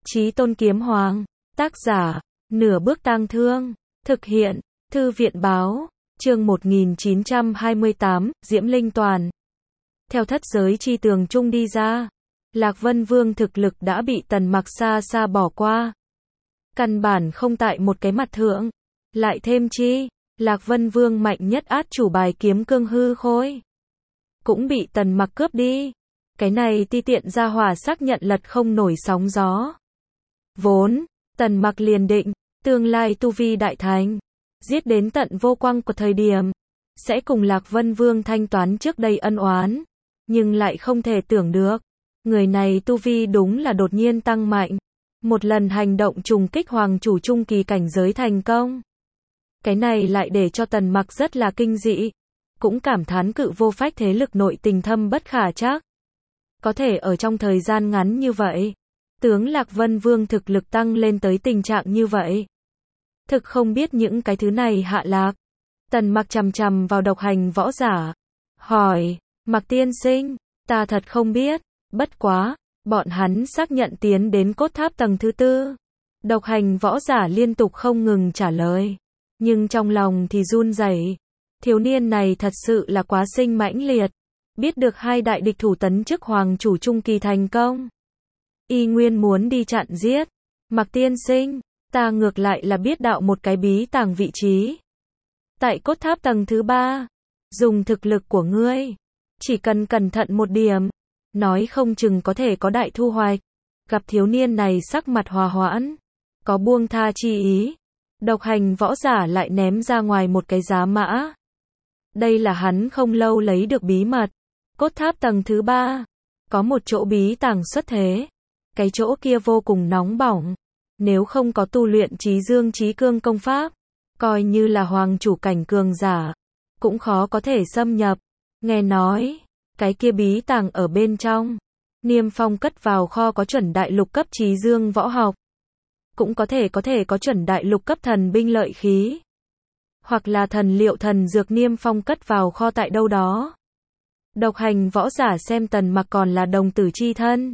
Chí Tôn Kiếm Hoàng. Tác giả, Nửa Bước Tang Thương. Thực hiện, Thư viện Báo. Chương 1928, Diễm Linh Toàn. Theo thất giới chi tường trung đi ra, Lạc Vân Vương thực lực đã bị Tần Mặc xa xa bỏ qua. Căn bản không tại một cái mặt thượng. Lại thêm chi, Lạc Vân Vương mạnh nhất át chủ bài kiếm cương hư khôi cũng bị Tần Mặc cướp đi. Cái này ti tiện ra hỏa xác nhận lật không nổi sóng gió. Vốn, Tần Mặc liền định, tương lai tu vi đại thành, giết đến tận vô quang của thời điểm, sẽ cùng Lạc Vân Vương thanh toán trước đây ân oán. Nhưng lại không thể tưởng được, người này tu vi đúng là đột nhiên tăng mạnh. Một lần hành động trùng kích hoàng chủ trung kỳ cảnh giới thành công. Cái này lại để cho Tần Mặc rất là kinh dị. Cũng cảm thán cự vô phách thế lực nội tình thâm bất khả trắc. Có thể ở trong thời gian ngắn như vậy, tướng Lạc Vân Vương thực lực tăng lên tới tình trạng như vậy. Thực không biết những cái thứ này hạ lạc. Tần Mặc chằm chằm vào độc hành võ giả. Hỏi, Mặc tiên sinh, ta thật không biết, bất quá, bọn hắn xác nhận tiến đến cốt tháp tầng thứ 4. Độc hành võ giả liên tục không ngừng trả lời. Nhưng trong lòng thì run rẩy. Thiếu niên này thật sự là quá sinh mãnh liệt. Biết được hai đại địch thủ tấn chức hoàng chủ trung kỳ thành công. Y nguyên muốn đi chặn giết. Mặc tiên sinh, ta ngược lại là biết đạo một cái bí tàng vị trí. Tại cốt tháp tầng thứ 3. Dùng thực lực của ngươi. Chỉ cần cẩn thận một điểm. Nói không chừng có thể có đại thu hoạch. Gặp thiếu niên này sắc mặt hòa hoãn. Có buông tha chi ý. Độc hành võ giả lại ném ra ngoài một cái giá mã. Đây là hắn không lâu lấy được bí mật. Cốt tháp tầng thứ 3. Có một chỗ bí tàng xuất thế. Cái chỗ kia vô cùng nóng bỏng. Nếu không có tu luyện Chí Dương Chí Cương công pháp, coi như là hoàng chủ cảnh cường giả, cũng khó có thể xâm nhập. Nghe nói, cái kia bí tàng ở bên trong. Niêm Phong cất vào kho có chuẩn đại lục cấp Chí Dương võ học. Cũng có thể có chuẩn đại lục cấp thần binh lợi khí. Hoặc là thần liệu thần dược Niêm Phong cất vào kho tại đâu đó. Độc hành võ giả xem Tần Mặc còn là đồng tử chi thân.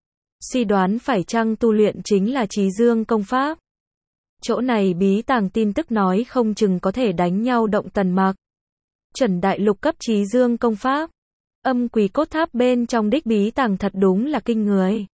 Suy đoán phải chăng tu luyện chính là Chí Dương công pháp. Chỗ này bí tàng tin tức nói không chừng có thể đánh nhau động Tần Mặc. Chuẩn đại lục cấp Chí Dương công pháp. Âm quỷ cốt tháp bên trong đích bí tàng thật đúng là kinh người.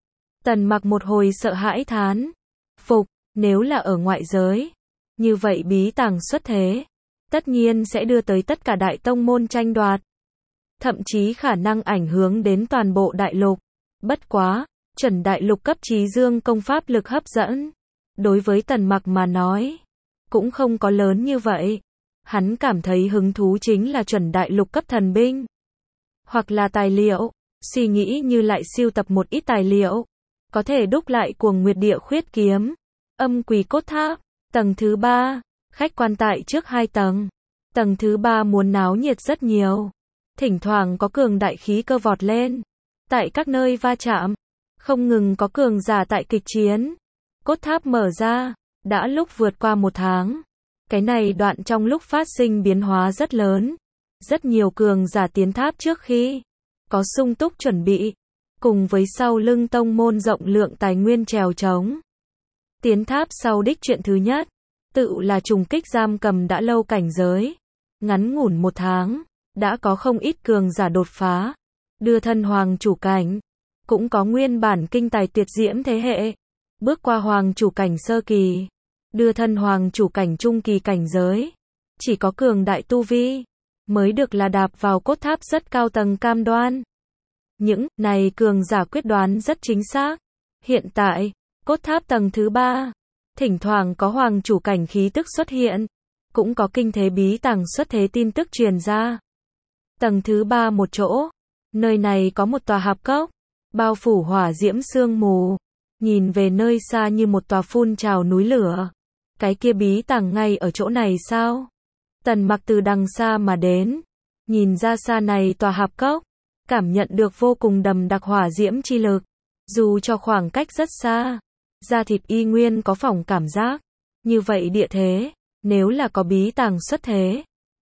Tần Mặc một hồi sợ hãi thán. Phục, nếu là ở ngoại giới. Như vậy bí tàng xuất thế. Tất nhiên sẽ đưa tới tất cả đại tông môn tranh đoạt. Thậm chí khả năng ảnh hưởng đến toàn bộ đại lục. Bất quá, chuẩn đại lục cấp Chí Dương công pháp lực hấp dẫn. Đối với Tần Mặc mà nói, cũng không có lớn như vậy. Hắn cảm thấy hứng thú chính là chuẩn đại lục cấp thần binh. Hoặc là tài liệu, suy nghĩ như lại siêu tập một ít tài liệu. Có thể đúc lại Cuồng Nguyệt Địa Khuyết kiếm. Âm quỷ cốt tháp, tầng thứ 3, khách quan tại trước 2 tầng. Tầng thứ 3 muốn náo nhiệt rất nhiều. Thỉnh thoảng có cường đại khí cơ vọt lên. Tại các nơi va chạm, không ngừng có cường giả tại kịch chiến. Cốt tháp mở ra, đã lúc vượt qua 1 tháng. Cái này đoạn trong lúc phát sinh biến hóa rất lớn. Rất nhiều cường giả tiến tháp trước khi có sung túc chuẩn bị, cùng với sau lưng tông môn rộng lượng tài nguyên trèo trống. Tiến tháp sau đích chuyện thứ nhất, tự là trùng kích giam cầm đã lâu cảnh giới. Ngắn ngủn 1 tháng, đã có không ít cường giả đột phá, đưa thân hoàng chủ cảnh. Cũng có nguyên bản kinh tài tuyệt diễm thế hệ, bước qua hoàng chủ cảnh sơ kỳ, đưa thân hoàng chủ cảnh trung kỳ cảnh giới. Chỉ có cường đại tu vi, mới được là đạp vào cốt tháp rất cao tầng cam đoan. Những này cường giả quyết đoán rất chính xác. Hiện tại, cốt tháp tầng thứ 3, thỉnh thoảng có hoàng chủ cảnh khí tức xuất hiện, cũng có kinh thế bí tàng xuất thế tin tức truyền ra. Tầng thứ 3 một chỗ, nơi này có một tòa hạp cốc, bao phủ hỏa diễm sương mù, nhìn về nơi xa như một tòa phun trào núi lửa. Cái kia bí tàng ngay ở chỗ này sao? Tần Mặc từ đằng xa mà đến, nhìn ra xa này tòa hạp cốc, cảm nhận được vô cùng đầm đặc hỏa diễm chi lực. Dù cho khoảng cách rất xa, da thịt y nguyên có phỏng cảm giác. Như vậy địa thế, nếu là có bí tàng xuất thế,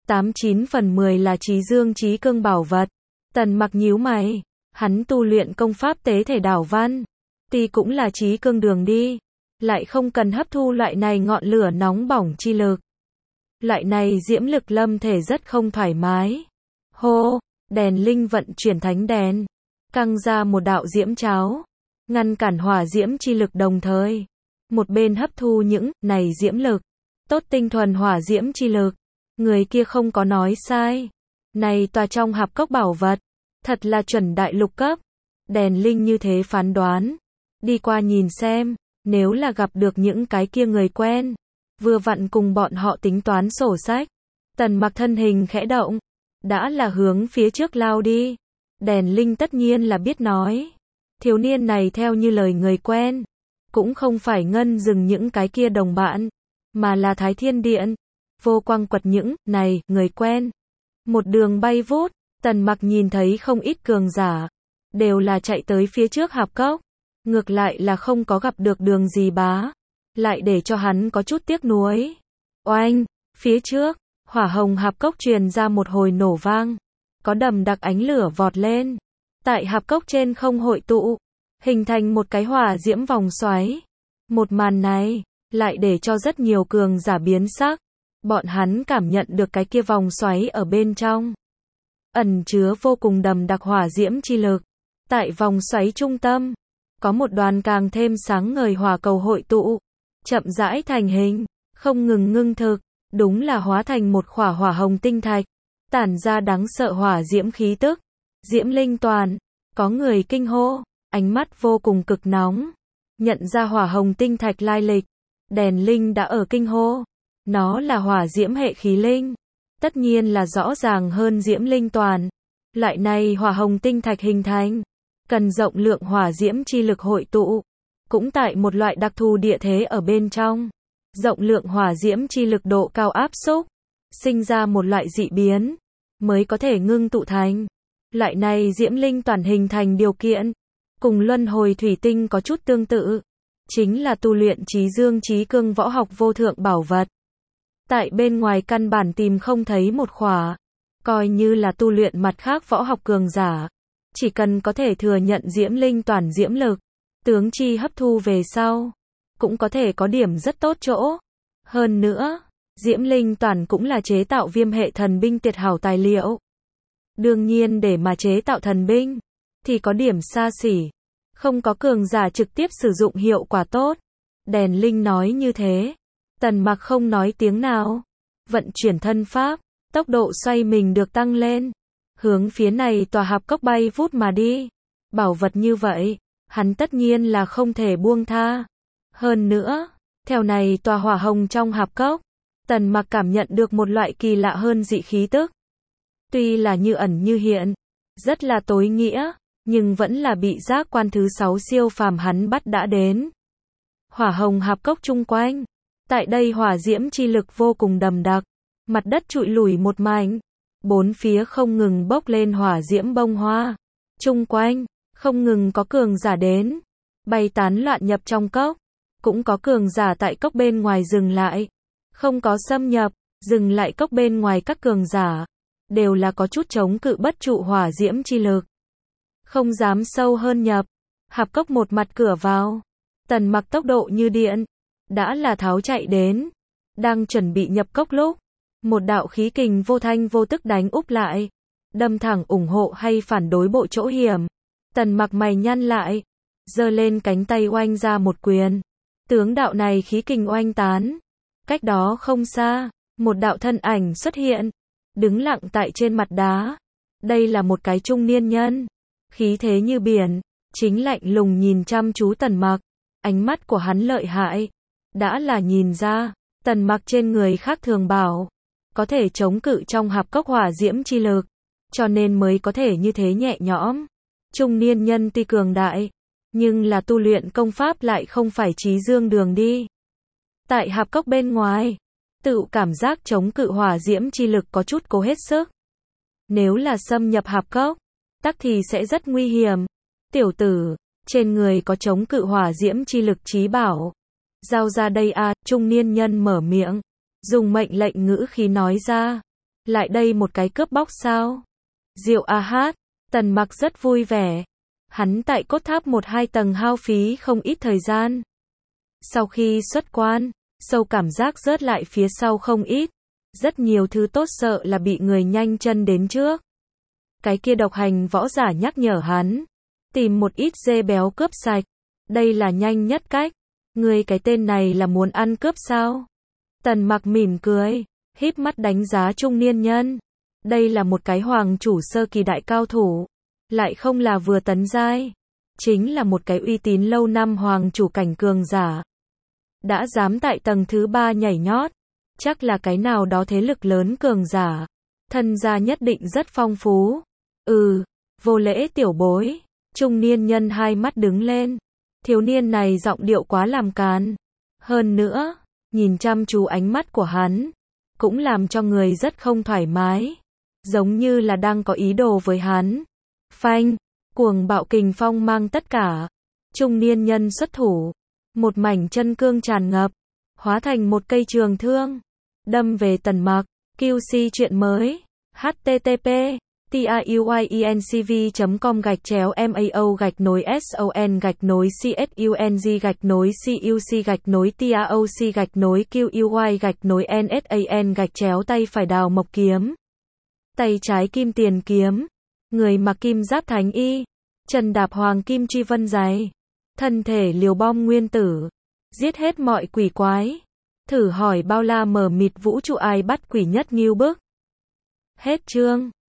89 phần 10 là Chí Dương Chí Cương bảo vật. Tần Mặc nhíu mày, hắn tu luyện công pháp tế thể đảo văn, Tuy cũng là trí cương đường đi, lại không cần hấp thu loại này ngọn lửa nóng bỏng chi lực. Loại này diễm lực lâm thể rất không thoải mái. Hô, đèn linh vận chuyển thánh đèn, căng ra một đạo diễm cháo, ngăn cản hỏa diễm chi lực đồng thời. Một bên hấp thu những này diễm lực, tốt tinh thuần hỏa diễm chi lực. Người kia không có nói sai. Này tòa trong hạp cốc bảo vật, thật là chuẩn đại lục cấp. Đèn linh như thế phán đoán. Đi qua nhìn xem, nếu là gặp được những cái kia người quen, vừa vặn cùng bọn họ tính toán sổ sách. Tần Mặc thân hình khẽ động, đã là hướng phía trước lao đi. Đèn linh tất nhiên là biết nói. Thiếu niên này theo như lời người quen, cũng không phải ngân dừng những cái kia đồng bạn, mà là Thái Thiên Điện. Vô quang quật những này người quen. Một đường bay vút, Tần Mặc nhìn thấy không ít cường giả, đều là chạy tới phía trước hạp cốc. Ngược lại là không có gặp được Đường Gì Bá, lại để cho hắn có chút tiếc nuối. Oanh, phía trước, hỏa hồng hạp cốc truyền ra một hồi nổ vang, có đầm đặc ánh lửa vọt lên, tại hạp cốc trên không hội tụ, hình thành một cái hỏa diễm vòng xoáy. Một màn này, lại để cho rất nhiều cường giả biến sắc. Bọn hắn cảm nhận được cái kia vòng xoáy ở bên trong, ẩn chứa vô cùng đầm đặc hỏa diễm chi lực. Tại vòng xoáy trung tâm, có một đoàn càng thêm sáng ngời hỏa cầu hội tụ, chậm rãi thành hình, không ngừng ngưng thực, đúng là hóa thành một khỏa hỏa hồng tinh thạch, tản ra đáng sợ hỏa diễm khí tức. Diễm linh toàn, có người kinh hô, ánh mắt vô cùng cực nóng, nhận ra hỏa hồng tinh thạch lai lịch. Đèn linh đã ở kinh hô, nó là hỏa diễm hệ khí linh, tất nhiên là rõ ràng hơn diễm linh toàn. Loại này hỏa hồng tinh thạch hình thành, cần rộng lượng hỏa diễm chi lực hội tụ, cũng tại một loại đặc thù địa thế ở bên trong. Rộng lượng hỏa diễm chi lực độ cao áp xúc, sinh ra một loại dị biến, mới có thể ngưng tụ thành. Loại này diễm linh toàn hình thành điều kiện, cùng luân hồi thủy tinh có chút tương tự, chính là tu luyện trí dương trí cương võ học vô thượng bảo vật. Tại bên ngoài căn bản tìm không thấy một khỏa, coi như là tu luyện mặt khác võ học cường giả, chỉ cần có thể thừa nhận diễm linh toàn diễm lực, tướng chi hấp thu về sau, cũng có thể có điểm rất tốt chỗ. Hơn nữa, diễm linh toàn cũng là chế tạo viêm hệ thần binh tuyệt hảo tài liệu. Đương nhiên để mà chế tạo thần binh, thì có điểm xa xỉ, không có cường giả trực tiếp sử dụng hiệu quả tốt. Đèn linh nói như thế, Tần Mặc không nói tiếng nào, vận chuyển thân pháp, tốc độ xoay mình được tăng lên, hướng phía này tòa hạp cốc bay vút mà đi. Bảo vật như vậy, hắn tất nhiên là không thể buông tha. Hơn nữa, theo này tòa hỏa hồng trong hạp cốc, Tần Mặc cảm nhận được một loại kỳ lạ hơn dị khí tức. Tuy là như ẩn như hiện, rất là tối nghĩa, nhưng vẫn là bị giác quan thứ 6 siêu phàm hắn bắt đã đến. Hỏa hồng hạp cốc chung quanh, tại đây hỏa diễm chi lực vô cùng đầm đặc, mặt đất trụi lủi một mảnh, bốn phía không ngừng bốc lên hỏa diễm bông hoa. Chung quanh, không ngừng có cường giả đến, bay tán loạn nhập trong cốc, cũng có cường giả tại cốc bên ngoài dừng lại, không có xâm nhập, dừng lại cốc bên ngoài. Các cường giả đều là có chút chống cự bất trụ hỏa diễm chi lực, không dám sâu hơn nhập. Hạp cốc một mặt cửa vào, Tần Mặc tốc độ như điện, đã là tháo chạy đến, đang chuẩn bị nhập cốc lúc, một đạo khí kình vô thanh vô tức đánh úp lại, đâm thẳng ủng hộ hay phản đối bộ chỗ hiểm. Tần Mặc mày nhăn lại, giơ lên cánh tay oanh ra một quyền, tướng đạo này khí kình oanh tán. Cách đó không xa, một đạo thân ảnh xuất hiện, đứng lặng tại trên mặt đá. Đây là một cái trung niên nhân, khí thế như biển, chính lạnh lùng nhìn chăm chú Tần Mặc. Ánh mắt của hắn lợi hại, đã là nhìn ra, Tần Mặc trên người khác thường bảo, có thể chống cự trong hạp cốc hỏa diễm chi lực, cho nên mới có thể như thế nhẹ nhõm. Trung niên nhân tuy cường đại, nhưng là tu luyện công pháp lại không phải trí dương đường đi. Tại hạp cốc bên ngoài, tự cảm giác chống cự hỏa diễm chi lực có chút cố hết sức. Nếu là xâm nhập hạp cốc, tắc thì sẽ rất nguy hiểm. Tiểu tử, trên người có chống cự hỏa diễm chi lực chí bảo, giao ra đây a. Trung niên nhân mở miệng, dùng mệnh lệnh ngữ khí nói ra. Lại đây một cái cướp bóc sao? Diệu a hát, Tần Mặc rất vui vẻ. Hắn tại cốt tháp 1-2 tầng hao phí không ít thời gian. Sau khi xuất quan, sâu cảm giác rớt lại phía sau không ít. Rất nhiều thứ tốt sợ là bị người nhanh chân đến trước. Cái kia độc hành võ giả nhắc nhở hắn. Tìm một ít dê béo cướp sạch. Đây là nhanh nhất cách. Ngươi cái tên này là muốn ăn cướp sao? Tần Mặc mỉm cười, híp mắt đánh giá trung niên nhân. Đây là một cái hoàng chủ sơ kỳ đại cao thủ. Lại không là vừa tấn giai. Chính là một cái uy tín lâu năm hoàng chủ cảnh cường giả. Đã dám tại tầng thứ 3 nhảy nhót. Chắc là cái nào đó thế lực lớn cường giả. Thân gia nhất định rất phong phú. Vô lễ tiểu bối. Trung niên nhân hai mắt đứng lên. Thiếu niên này giọng điệu quá làm càn. Hơn nữa, nhìn chăm chú ánh mắt của hắn, cũng làm cho người rất không thoải mái. Giống như là đang có ý đồ với hắn. Phanh, cuồng bạo kình phong mang tất cả. Trung niên nhân xuất thủ. Một mảnh chân cương tràn ngập. Hóa thành một cây trường thương. Đâm về Tần Mặc. QC chuyện mới. http tiuy.mao/mao/gạch nối SON-TAOC-QUY-NSAN-tay phải đào mộc kiếm. Tay trái kim tiền kiếm. Người mặc kim giáp thánh y. Chân đạp hoàng kim truy vân giày. Thân thể liều bom nguyên tử. Giết hết mọi quỷ quái. Thử hỏi bao la mờ mịt vũ trụ ai bắt quỷ nhất nghêu bức. Hết chương.